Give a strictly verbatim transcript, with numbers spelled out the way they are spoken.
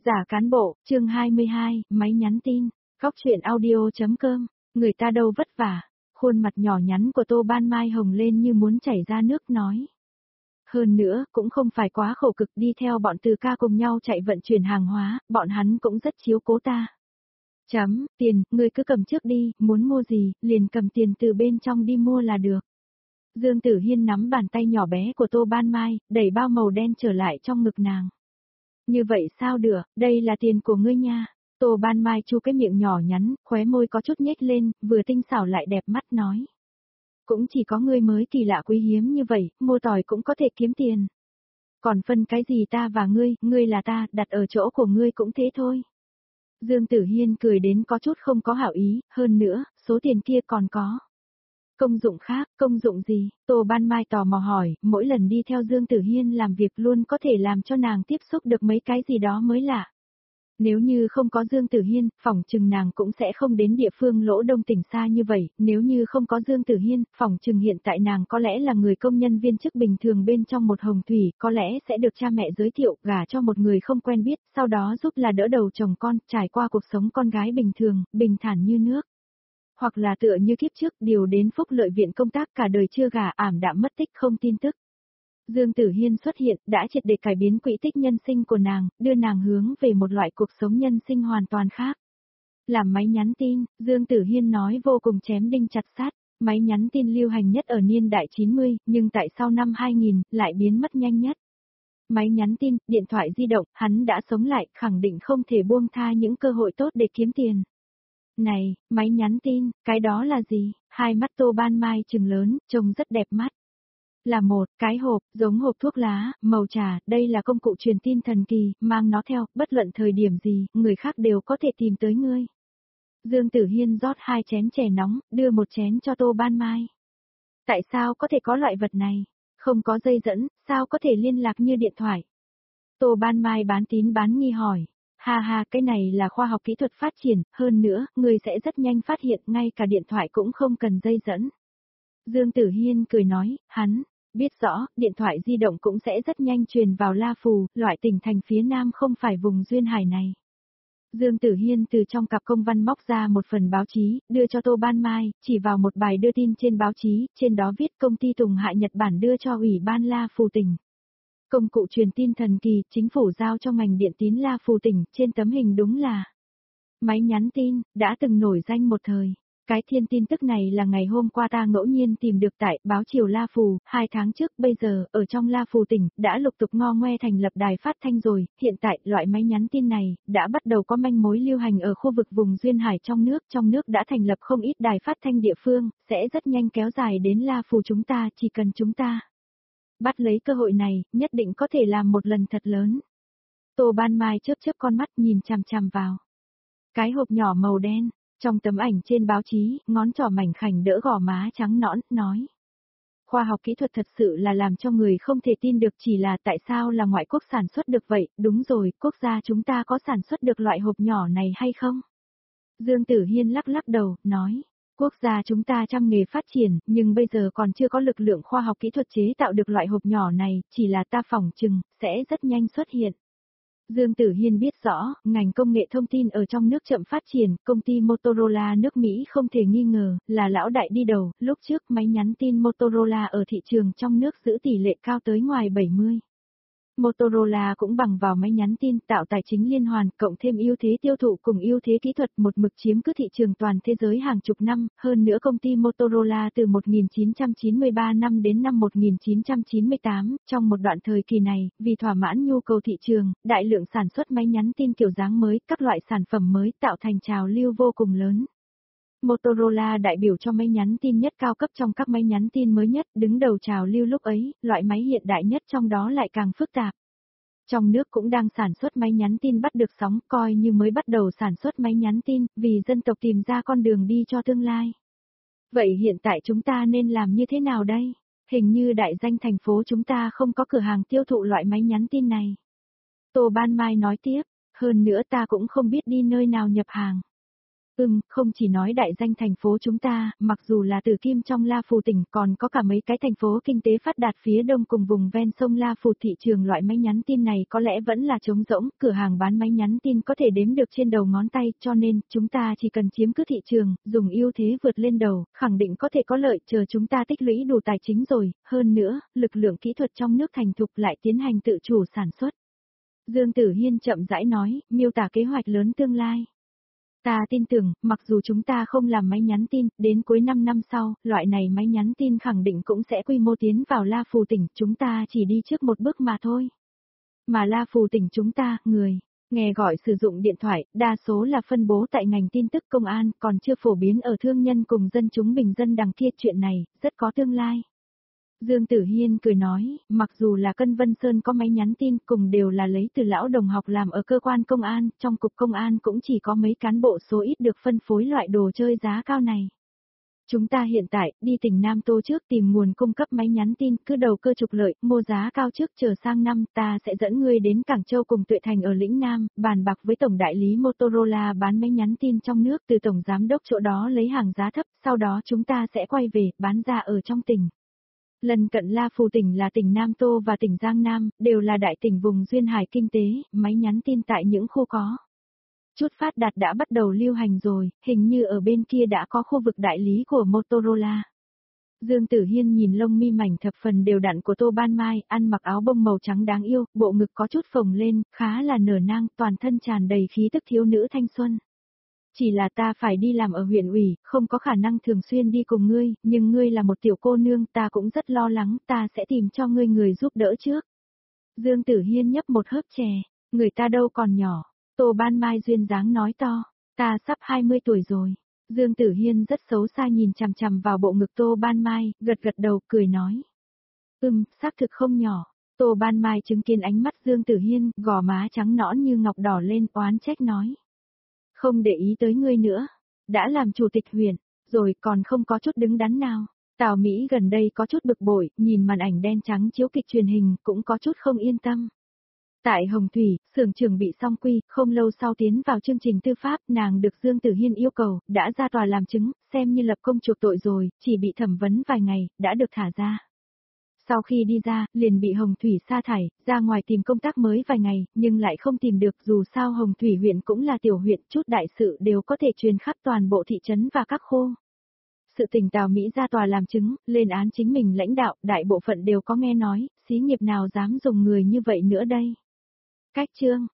Giả cán bộ, chương hai mươi hai, máy nhắn tin, góc chuyện audio.com, người ta đâu vất vả, khuôn mặt nhỏ nhắn của Tô Ban Mai hồng lên như muốn chảy ra nước nói. Hơn nữa, cũng không phải quá khổ cực đi theo bọn Từ ca cùng nhau chạy vận chuyển hàng hóa, bọn hắn cũng rất chiếu cố ta. Chấm, tiền, ngươi cứ cầm trước đi, muốn mua gì, liền cầm tiền từ bên trong đi mua là được. Dương Tử Hiên nắm bàn tay nhỏ bé của Tô Ban Mai, đẩy bao màu đen trở lại trong ngực nàng. Như vậy sao được, đây là tiền của ngươi nha. Tô Ban Mai chu cái miệng nhỏ nhắn, khóe môi có chút nhếch lên, vừa tinh xảo lại đẹp mắt nói. Cũng chỉ có ngươi mới kỳ lạ quý hiếm như vậy, mua tỏi cũng có thể kiếm tiền. Còn phân cái gì ta và ngươi, ngươi là ta, đặt ở chỗ của ngươi cũng thế thôi. Dương Tử Hiên cười đến có chút không có hảo ý, hơn nữa, số tiền kia còn có. Công dụng khác, công dụng gì? Tô Ban Mai tò mò hỏi, mỗi lần đi theo Dương Tử Hiên làm việc luôn có thể làm cho nàng tiếp xúc được mấy cái gì đó mới lạ. Nếu như không có Dương Tử Hiên, phỏng chừng nàng cũng sẽ không đến địa phương lỗ đông tỉnh xa như vậy, nếu như không có Dương Tử Hiên, phỏng chừng hiện tại nàng có lẽ là người công nhân viên chức bình thường bên trong một hồng thủy, có lẽ sẽ được cha mẹ giới thiệu, gả cho một người không quen biết, sau đó giúp là đỡ đầu chồng con, trải qua cuộc sống con gái bình thường, bình thản như nước. Hoặc là tựa như kiếp trước điều đến phúc lợi viện công tác cả đời chưa gả ảm đạm mất tích không tin tức. Dương Tử Hiên xuất hiện đã triệt để cải biến quỹ tích nhân sinh của nàng, đưa nàng hướng về một loại cuộc sống nhân sinh hoàn toàn khác. Làm máy nhắn tin, Dương Tử Hiên nói vô cùng chém đinh chặt sát, máy nhắn tin lưu hành nhất ở niên đại chín mươi, nhưng tại sau năm hai nghìn, lại biến mất nhanh nhất. Máy nhắn tin, điện thoại di động, hắn đã sống lại, khẳng định không thể buông tha những cơ hội tốt để kiếm tiền. Này, máy nhắn tin, cái đó là gì? Hai mắt Tô Ban Mai trừng lớn, trông rất đẹp mắt. Là một cái hộp, giống hộp thuốc lá, màu trà, đây là công cụ truyền tin thần kỳ, mang nó theo, bất luận thời điểm gì, người khác đều có thể tìm tới ngươi. Dương Tử Hiên rót hai chén chè nóng, đưa một chén cho Tô Ban Mai. Tại sao có thể có loại vật này? Không có dây dẫn, sao có thể liên lạc như điện thoại? Tô Ban Mai bán tín bán nghi hỏi. Ha ha, cái này là khoa học kỹ thuật phát triển, hơn nữa, người sẽ rất nhanh phát hiện ngay cả điện thoại cũng không cần dây dẫn. Dương Tử Hiên cười nói, hắn, biết rõ, điện thoại di động cũng sẽ rất nhanh truyền vào La Phù, loại tỉnh thành phía Nam không phải vùng duyên hải này. Dương Tử Hiên từ trong cặp công văn móc ra một phần báo chí, đưa cho Tô Ban Mai, chỉ vào một bài đưa tin trên báo chí, trên đó viết công ty Tùng Hại Nhật Bản đưa cho Ủy ban La Phù tỉnh. Công cụ truyền tin thần kỳ, chính phủ giao cho ngành điện tín La Phù tỉnh, trên tấm hình đúng là máy nhắn tin, đã từng nổi danh một thời. Cái thiên tin tức này là ngày hôm qua ta ngẫu nhiên tìm được tại báo Triều La Phù, hai tháng trước, bây giờ, ở trong La Phù tỉnh, đã lục tục ngo ngoe thành lập đài phát thanh rồi, hiện tại, loại máy nhắn tin này, đã bắt đầu có manh mối lưu hành ở khu vực vùng duyên hải trong nước, trong nước đã thành lập không ít đài phát thanh địa phương, sẽ rất nhanh kéo dài đến La Phù chúng ta, chỉ cần chúng ta bắt lấy cơ hội này, nhất định có thể làm một lần thật lớn. Tô Ban Mai chớp chớp con mắt nhìn chằm chằm vào cái hộp nhỏ màu đen. Trong tấm ảnh trên báo chí, ngón trỏ mảnh khảnh đỡ gò má trắng nõn, nói. Khoa học kỹ thuật thật sự là làm cho người không thể tin được, chỉ là tại sao là ngoại quốc sản xuất được vậy, đúng rồi, quốc gia chúng ta có sản xuất được loại hộp nhỏ này hay không? Dương Tử Hiên lắc lắc đầu, nói. Quốc gia chúng ta trăm nghề phát triển, nhưng bây giờ còn chưa có lực lượng khoa học kỹ thuật chế tạo được loại hộp nhỏ này, chỉ là ta phỏng chừng, sẽ rất nhanh xuất hiện. Dương Tử Hiên biết rõ, ngành công nghệ thông tin ở trong nước chậm phát triển, công ty Motorola nước Mỹ không thể nghi ngờ, là lão đại đi đầu, lúc trước máy nhắn tin Motorola ở thị trường trong nước giữ tỷ lệ cao tới ngoài bảy mươi. Motorola cũng bằng vào máy nhắn tin tạo tài chính liên hoàn, cộng thêm ưu thế tiêu thụ cùng ưu thế kỹ thuật một mực chiếm cứ thị trường toàn thế giới hàng chục năm, hơn nữa công ty Motorola từ một nghìn chín trăm chín mươi ba năm đến năm một nghìn chín trăm chín mươi tám, trong một đoạn thời kỳ này, vì thỏa mãn nhu cầu thị trường, đại lượng sản xuất máy nhắn tin kiểu dáng mới, các loại sản phẩm mới tạo thành trào lưu vô cùng lớn. Motorola đại biểu cho máy nhắn tin nhất cao cấp trong các máy nhắn tin mới nhất, đứng đầu trào lưu lúc ấy, loại máy hiện đại nhất trong đó lại càng phức tạp. Trong nước cũng đang sản xuất máy nhắn tin bắt được sóng, coi như mới bắt đầu sản xuất máy nhắn tin, vì dân tộc tìm ra con đường đi cho tương lai. Vậy hiện tại chúng ta nên làm như thế nào đây? Hình như đại danh thành phố chúng ta không có cửa hàng tiêu thụ loại máy nhắn tin này. Tô Ban Mai nói tiếp, hơn nữa ta cũng không biết đi nơi nào nhập hàng. Ừm, không chỉ nói đại danh thành phố chúng ta, mặc dù là Tử Kim trong La Phù tỉnh còn có cả mấy cái thành phố kinh tế phát đạt phía đông cùng vùng ven sông La Phù, thị trường loại máy nhắn tin này có lẽ vẫn là trống rỗng, cửa hàng bán máy nhắn tin có thể đếm được trên đầu ngón tay, cho nên chúng ta chỉ cần chiếm cứ thị trường, dùng ưu thế vượt lên đầu, khẳng định có thể có lợi, chờ chúng ta tích lũy đủ tài chính rồi, hơn nữa, lực lượng kỹ thuật trong nước thành thục lại tiến hành tự chủ sản xuất. Dương Tử Hiên chậm rãi nói, miêu tả kế hoạch lớn tương lai. Ta tin tưởng, mặc dù chúng ta không làm máy nhắn tin, đến cuối năm năm sau, loại này máy nhắn tin khẳng định cũng sẽ quy mô tiến vào La Phù tỉnh, chúng ta chỉ đi trước một bước mà thôi. Mà La Phù tỉnh chúng ta, người, nghe gọi sử dụng điện thoại, đa số là phân bố tại ngành tin tức công an, còn chưa phổ biến ở thương nhân cùng dân chúng bình dân đằng kia, chuyện này, rất có tương lai. Dương Tử Hiên cười nói, mặc dù là Cân Vân Sơn có máy nhắn tin cùng đều là lấy từ lão đồng học làm ở cơ quan công an, trong cục công an cũng chỉ có mấy cán bộ số ít được phân phối loại đồ chơi giá cao này. Chúng ta hiện tại, đi tỉnh Nam Tô trước tìm nguồn cung cấp máy nhắn tin, cứ đầu cơ trục lợi, mua giá cao trước, chờ sang năm ta sẽ dẫn ngươi đến Cảng Châu cùng Tuệ Thành ở lĩnh Nam, bàn bạc với tổng đại lý Motorola bán máy nhắn tin trong nước, từ tổng giám đốc chỗ đó lấy hàng giá thấp, sau đó chúng ta sẽ quay về, bán ra ở trong tỉnh. Lần cận La Phù tỉnh là tỉnh Nam Tô và tỉnh Giang Nam, đều là đại tỉnh vùng duyên hải kinh tế, máy nhắn tin tại những khu có chút phát đạt đã bắt đầu lưu hành rồi, hình như ở bên kia đã có khu vực đại lý của Motorola. Dương Tử Hiên nhìn lông mi mảnh thập phần đều đặn của Tô Ban Mai, ăn mặc áo bông màu trắng đáng yêu, bộ ngực có chút phồng lên, khá là nở nang, toàn thân tràn đầy khí tức thiếu nữ thanh xuân. Chỉ là ta phải đi làm ở huyện ủy, không có khả năng thường xuyên đi cùng ngươi, nhưng ngươi là một tiểu cô nương, ta cũng rất lo lắng, ta sẽ tìm cho ngươi người giúp đỡ trước. Dương Tử Hiên nhấp một hớp chè, người ta đâu còn nhỏ. Tô Ban Mai duyên dáng nói to, ta sắp hai mươi tuổi rồi. Dương Tử Hiên rất xấu xa nhìn chằm chằm vào bộ ngực Tô Ban Mai, gật gật đầu, cười nói. Ừm, xác thực không nhỏ. Tô Ban Mai chứng kiến ánh mắt Dương Tử Hiên, gò má trắng nõn như ngọc đỏ lên, oán trách nói. Không để ý tới ngươi nữa. Đã làm chủ tịch huyện, rồi còn không có chút đứng đắn nào. Tào Mỹ gần đây có chút bực bội, nhìn màn ảnh đen trắng chiếu kịch truyền hình, cũng có chút không yên tâm. Tại Hồng Thủy, xưởng trưởng bị song quy, không lâu sau tiến vào chương trình tư pháp, nàng được Dương Tử Hiên yêu cầu, đã ra tòa làm chứng, xem như lập công chuộc tội rồi, chỉ bị thẩm vấn vài ngày, đã được thả ra. Sau khi đi ra, liền bị Hồng Thủy sa thải, ra ngoài tìm công tác mới vài ngày, nhưng lại không tìm được, dù sao Hồng Thủy huyện cũng là tiểu huyện, chút đại sự đều có thể truyền khắp toàn bộ thị trấn và các khu. Sự tình Tào Mỹ ra tòa làm chứng, lên án chính mình lãnh đạo, đại bộ phận đều có nghe nói, xí nghiệp nào dám dùng người như vậy nữa đây. Cách chương